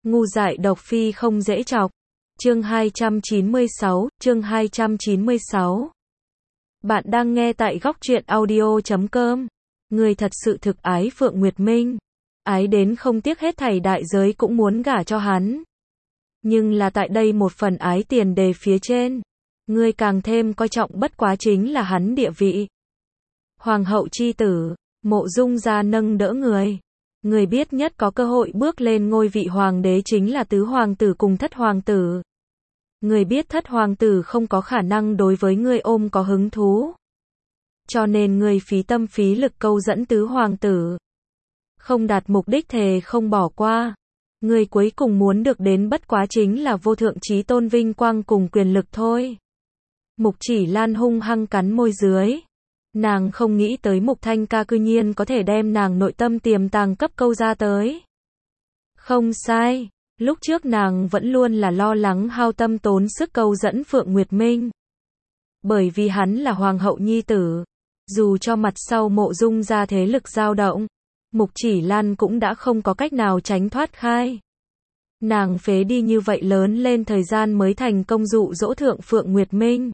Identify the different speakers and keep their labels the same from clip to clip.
Speaker 1: Ngu dại độc phi không dễ chọc. Chương 296. Bạn đang nghe tại góc truyện audio.com. Người thật sự thực ái Phượng Nguyệt Minh. Ái đến không tiếc hết thảy đại giới cũng muốn gả cho hắn. Nhưng là tại đây một phần ái tiền đề phía trên. Người càng thêm coi trọng bất quá chính là hắn địa vị. Hoàng hậu chi tử, Mộ Dung gia nâng đỡ người. Người biết nhất có cơ hội bước lên ngôi vị hoàng đế chính là tứ hoàng tử cùng thất hoàng tử. Người biết thất hoàng tử không có khả năng đối với người ôm có hứng thú. Cho nên người phí tâm phí lực câu dẫn tứ hoàng tử. Không đạt mục đích thề không bỏ qua. Người cuối cùng muốn được đến bất quá chính là vô thượng chí tôn vinh quang cùng quyền lực thôi. Mục Chỉ Lan hung hăng cắn môi dưới. Nàng không nghĩ tới Mục Thanh ca cư nhiên có thể đem nàng nội tâm tiềm tàng cấp câu ra tới. Không sai, lúc trước nàng vẫn luôn là lo lắng hao tâm tốn sức câu dẫn Phượng Nguyệt Minh. Bởi vì hắn là hoàng hậu nhi tử, dù cho mặt sau Mộ Dung gia thế lực dao động, Mục Chỉ Lan cũng đã không có cách nào tránh thoát khai. Nàng phế đi như vậy lớn lên thời gian mới thành công dụ dỗ thượng Phượng Nguyệt Minh.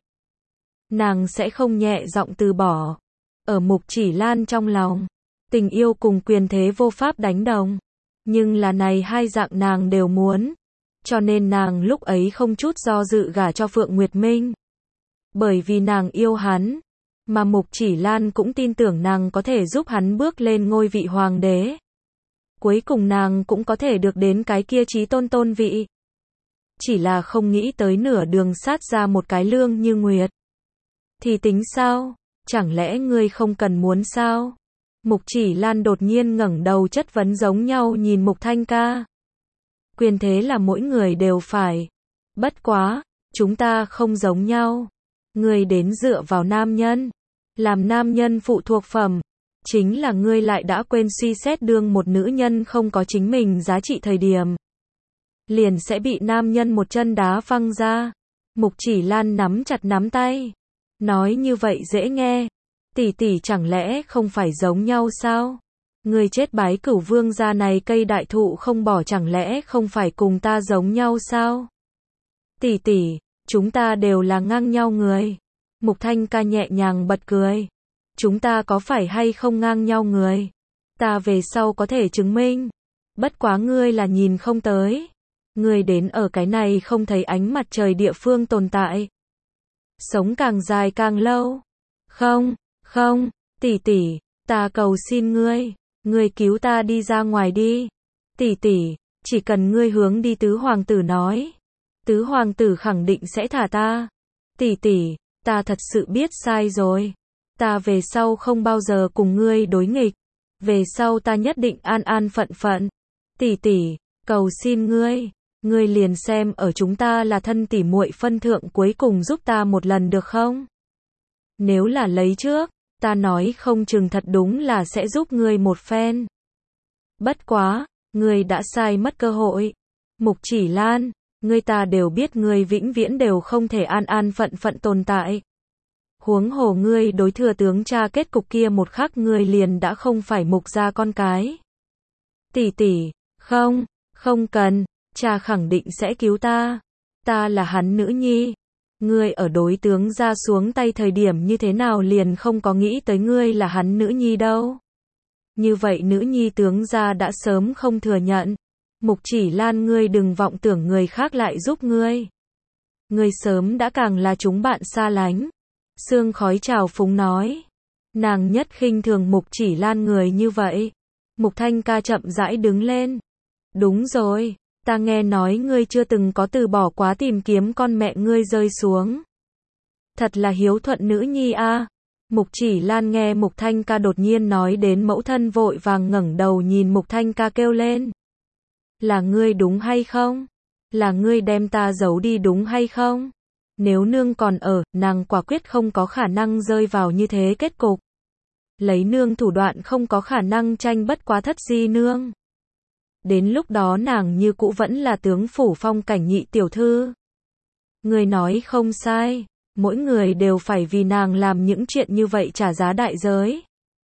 Speaker 1: Nàng sẽ không nhẹ giọng từ bỏ. Ở Mục Chỉ Lan trong lòng, tình yêu cùng quyền thế vô pháp đánh đồng. Nhưng là này hai dạng nàng đều muốn. Cho nên nàng lúc ấy không chút do dự gả cho Phượng Nguyệt Minh. Bởi vì nàng yêu hắn. Mà Mục Chỉ Lan cũng tin tưởng nàng có thể giúp hắn bước lên ngôi vị hoàng đế. Cuối cùng nàng cũng có thể được đến cái kia chí tôn vị. Chỉ là không nghĩ tới nửa đường sát ra một cái Lương Như Nguyệt. Thì tính sao? Chẳng lẽ ngươi không cần muốn sao? Mục Chỉ Lan đột nhiên ngẩng đầu chất vấn giống nhau nhìn Mục Thanh ca. Quyền thế là mỗi người đều phải. Bất quá, chúng ta không giống nhau. Ngươi đến dựa vào nam nhân. Làm nam nhân phụ thuộc phẩm. Chính là ngươi lại đã quên suy xét đương một nữ nhân không có chính mình giá trị thời điểm. Liền sẽ bị nam nhân một chân đá văng ra. Mục Chỉ Lan nắm chặt nắm tay. Nói như vậy dễ nghe. Tỷ tỷ chẳng lẽ không phải giống nhau sao? Người chết bái Cửu Vương gia này cây đại thụ không bỏ chẳng lẽ không phải cùng ta giống nhau sao? Tỷ tỷ, chúng ta đều là ngang nhau người. Mục Thanh ca nhẹ nhàng bật cười. Chúng ta có phải hay không ngang nhau người? Ta về sau có thể chứng minh. Bất quá ngươi là nhìn không tới. Ngươi đến ở cái này không thấy ánh mặt trời địa phương tồn tại. Sống càng dài càng lâu. Không, tỷ tỷ, ta cầu xin ngươi cứu ta đi ra ngoài đi. Tỷ tỷ, chỉ cần ngươi hướng đi tứ hoàng tử nói. Tứ hoàng tử khẳng định sẽ thả ta. Tỷ tỷ, ta thật sự biết sai rồi. Ta về sau không bao giờ cùng ngươi đối nghịch. Về sau ta nhất định an an phận phận. Tỷ tỷ, cầu xin ngươi liền xem ở chúng ta là thân tỉ muội phân thượng cuối cùng giúp ta một lần được không? Nếu là lấy trước, ta nói không chừng thật đúng là sẽ giúp ngươi một phen. Bất quá, ngươi đã sai mất cơ hội. Mục Chỉ Lan, ngươi ta đều biết ngươi vĩnh viễn đều không thể an an phận phận tồn tại. Huống hồ ngươi đối thừa tướng cha kết cục kia một khắc ngươi liền đã không phải Mục gia con cái. Tỷ tỷ, không cần. Cha khẳng định sẽ cứu ta. Ta là hắn nữ nhi. Ngươi ở đối tướng ra xuống tay thời điểm như thế nào liền không có nghĩ tới ngươi là hắn nữ nhi đâu. Như vậy nữ nhi tướng ra đã sớm không thừa nhận. Mục Chỉ Lan ngươi đừng vọng tưởng người khác lại giúp ngươi. Ngươi sớm đã càng là chúng bạn xa lánh. Sương khói trào phúng nói. Nàng nhất khinh thường Mục Chỉ Lan người như vậy. Mục Thanh ca chậm rãi đứng lên. Đúng rồi. Ta nghe nói ngươi chưa từng có từ bỏ quá tìm kiếm con mẹ ngươi rơi xuống. Thật là hiếu thuận nữ nhi a. Mục Chỉ Lan nghe Mục Thanh ca đột nhiên nói đến mẫu thân vội vàng ngẩng đầu nhìn Mục Thanh ca kêu lên. Là ngươi đúng hay không? Là ngươi đem ta giấu đi đúng hay không? Nếu nương còn ở, nàng quả quyết không có khả năng rơi vào như thế kết cục. Lấy nương thủ đoạn không có khả năng tranh bất quá thất di nương. Đến lúc đó nàng như cũ vẫn là tướng phủ phong cảnh nhị tiểu thư. Người nói không sai, mỗi người đều phải vì nàng làm những chuyện như vậy trả giá đại giới.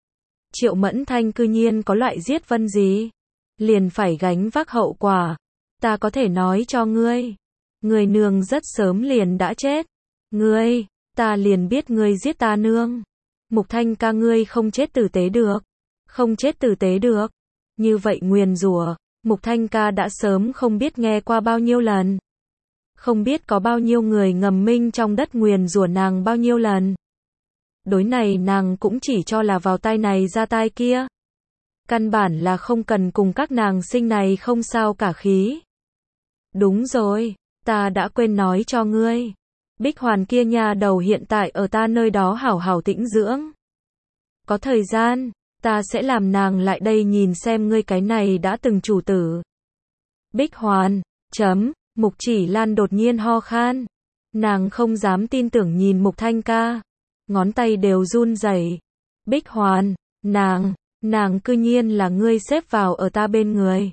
Speaker 1: Triệu Mẫn Thanh cư nhiên có loại giết Vân gì, liền phải gánh vác hậu quả. Ta có thể nói cho ngươi. Người nương rất sớm liền đã chết. Ngươi, ta liền biết ngươi giết ta nương. Mục Thanh ca ngươi không chết tử tế được. Không chết tử tế được. Như vậy nguyền rủa, Mục Thanh ca đã sớm không biết nghe qua bao nhiêu lần. Không biết có bao nhiêu người ngầm minh trong đất nguyền rủa nàng bao nhiêu lần. Đối này nàng cũng chỉ cho là vào tai này ra tai kia. Căn bản là không cần cùng các nàng sinh này không sao cả khí. Đúng rồi, ta đã quên nói cho ngươi. Bích Hoàn kia nhà đầu hiện tại ở ta nơi đó hảo hảo tĩnh dưỡng. Có thời gian, ta sẽ làm nàng lại đây nhìn xem ngươi cái này đã từng chủ tử. Bích Hoàn, Mục Chỉ Lan đột nhiên ho khan. Nàng không dám tin tưởng nhìn Mục Thanh ca. Ngón tay đều run rẩy. Bích Hoàn, nàng cư nhiên là ngươi xếp vào ở ta bên người.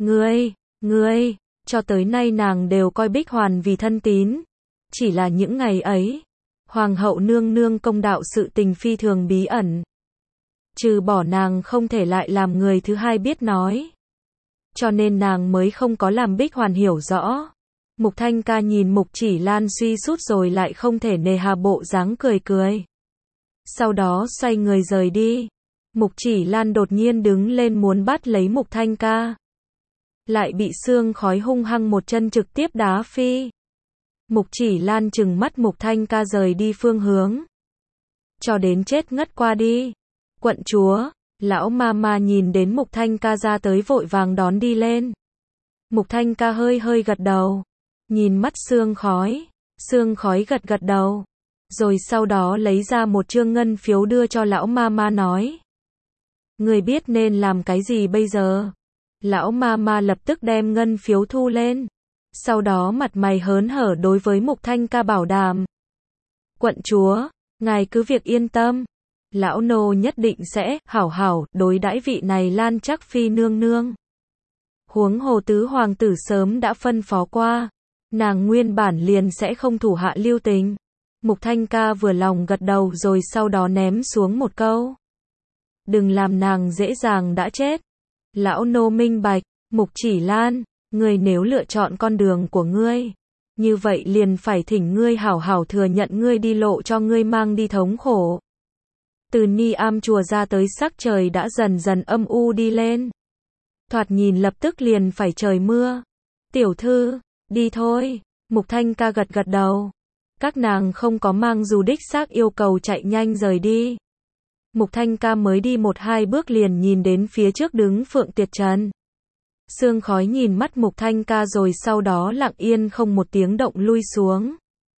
Speaker 1: Ngươi, cho tới nay nàng đều coi Bích Hoàn vì thân tín. Chỉ là những ngày ấy, Hoàng hậu nương nương công đạo sự tình phi thường bí ẩn. Trừ bỏ nàng không thể lại làm người thứ hai biết nói. Cho nên nàng mới không có làm Bích Hoàn hiểu rõ. Mục Thanh ca nhìn Mục Chỉ Lan suy sút rồi lại không thể nề hà bộ dáng cười cười. Sau đó xoay người rời đi. Mục Chỉ Lan đột nhiên đứng lên muốn bắt lấy Mục Thanh ca. Lại bị Sương Khói hung hăng một chân trực tiếp đá phi. Mục Chỉ Lan trừng mắt Mục Thanh ca rời đi phương hướng. Cho đến chết ngất qua đi. Quận chúa, lão ma nhìn đến Mục Thanh ca ra tới vội vàng đón đi lên. Mục Thanh ca hơi hơi gật đầu. Nhìn mắt Sương Khói gật gật đầu. Rồi sau đó lấy ra một trương ngân phiếu đưa cho lão ma nói. Người biết nên làm cái gì bây giờ? Lão ma lập tức đem ngân phiếu thu lên. Sau đó mặt mày hớn hở đối với Mục Thanh ca bảo đảm. Quận chúa, ngài cứ việc yên tâm. Lão nô nhất định sẽ hảo hảo đối đãi vị này Lan Trắc Phi nương nương. Huống hồ tứ hoàng tử sớm đã phân phó qua. Nàng nguyên bản liền sẽ không thủ hạ lưu tình. Mục Thanh ca vừa lòng gật đầu rồi sau đó ném xuống một câu. Đừng làm nàng dễ dàng đã chết. Lão nô minh bạch, Mục Chỉ Lan, ngươi nếu lựa chọn con đường của ngươi, như vậy liền phải thỉnh ngươi hảo hảo thừa nhận ngươi đi lộ cho ngươi mang đi thống khổ. Từ Ni Am chùa ra tới sắc trời đã dần dần âm u đi lên. Thoạt nhìn lập tức liền phải trời mưa. Tiểu thư, đi thôi. Mục Thanh ca gật gật đầu. Các nàng không có mang dù đích xác yêu cầu chạy nhanh rời đi. Mục Thanh ca mới đi 1-2 bước liền nhìn đến phía trước đứng Phượng Tiệt Trần. Sương Khói nhìn mắt Mục Thanh ca rồi sau đó lặng yên không một tiếng động lui xuống.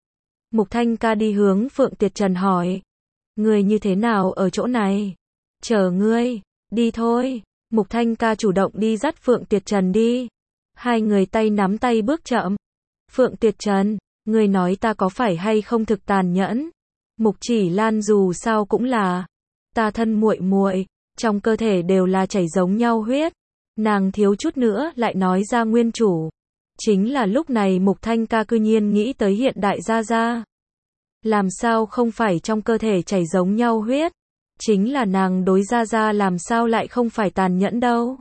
Speaker 1: Mục Thanh ca đi hướng Phượng Tiệt Trần hỏi. Ngươi như thế nào ở chỗ này? Chờ ngươi, đi thôi. Mục Thanh ca chủ động đi dắt Phượng Tiệt Trần đi. Hai người tay nắm tay bước chậm. Phượng Tiệt Trần, ngươi nói ta có phải hay không thực tàn nhẫn? Mục Chỉ Lan dù sao cũng là ta thân muội muội, trong cơ thể đều là chảy giống nhau huyết. Nàng thiếu chút nữa lại nói ra nguyên chủ. Chính là lúc này Mục Thanh ca cư nhiên nghĩ tới hiện đại gia gia. Làm sao không phải trong cơ thể chảy giống nhau huyết? Chính là nàng đối gia gia làm sao lại không phải tàn nhẫn đâu.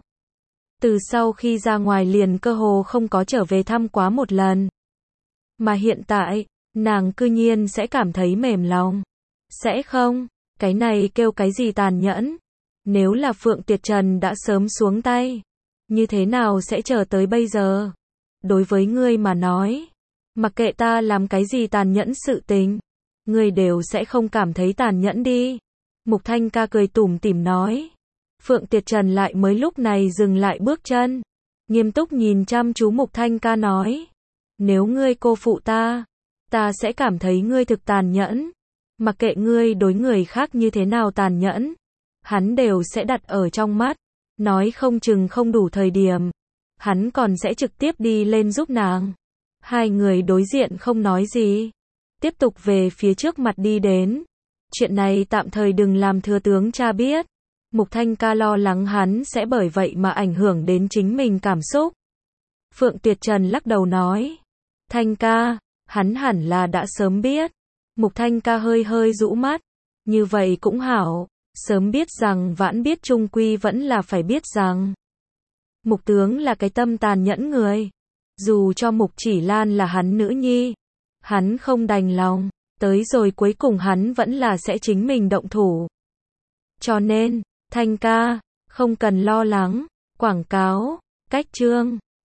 Speaker 1: Từ sau khi ra ngoài liền cơ hồ không có trở về thăm quá một lần. Mà hiện tại, nàng cư nhiên sẽ cảm thấy mềm lòng. Sẽ không, cái này kêu cái gì tàn nhẫn? Nếu là Phượng Tiệt Trần đã sớm xuống tay, như thế nào sẽ chờ tới bây giờ? Đối với ngươi mà nói, mặc kệ ta làm cái gì tàn nhẫn sự tình, ngươi đều sẽ không cảm thấy tàn nhẫn đi. Mục Thanh ca cười tủm tỉm nói. Phượng Tiệt Trần lại mới lúc này dừng lại bước chân, nghiêm túc nhìn chăm chú Mục Thanh ca nói. Nếu ngươi cô phụ ta sẽ cảm thấy ngươi thực tàn nhẫn. Mặc kệ ngươi đối người khác như thế nào tàn nhẫn, hắn đều sẽ đặt ở trong mắt. Nói không chừng không đủ thời điểm, hắn còn sẽ trực tiếp đi lên giúp nàng. Hai người đối diện không nói gì, tiếp tục về phía trước mặt đi đến. Chuyện này tạm thời đừng làm thừa tướng cha biết. Mục Thanh ca lo lắng hắn sẽ bởi vậy mà ảnh hưởng đến chính mình cảm xúc. Phượng Tiệt Trần lắc đầu nói. Thanh ca, hắn hẳn là đã sớm biết. Mục Thanh ca hơi hơi rũ mắt. Như vậy cũng hảo. Sớm biết rằng vãn biết chung quy vẫn là phải biết rằng. Mục tướng là cái tâm tàn nhẫn người. Dù cho Mục Chỉ Lan là hắn nữ nhi, hắn không đành lòng, tới rồi cuối cùng hắn vẫn là sẽ chính mình động thủ. Cho nên, Thanh ca, không cần lo lắng, quảng cáo, cách chương.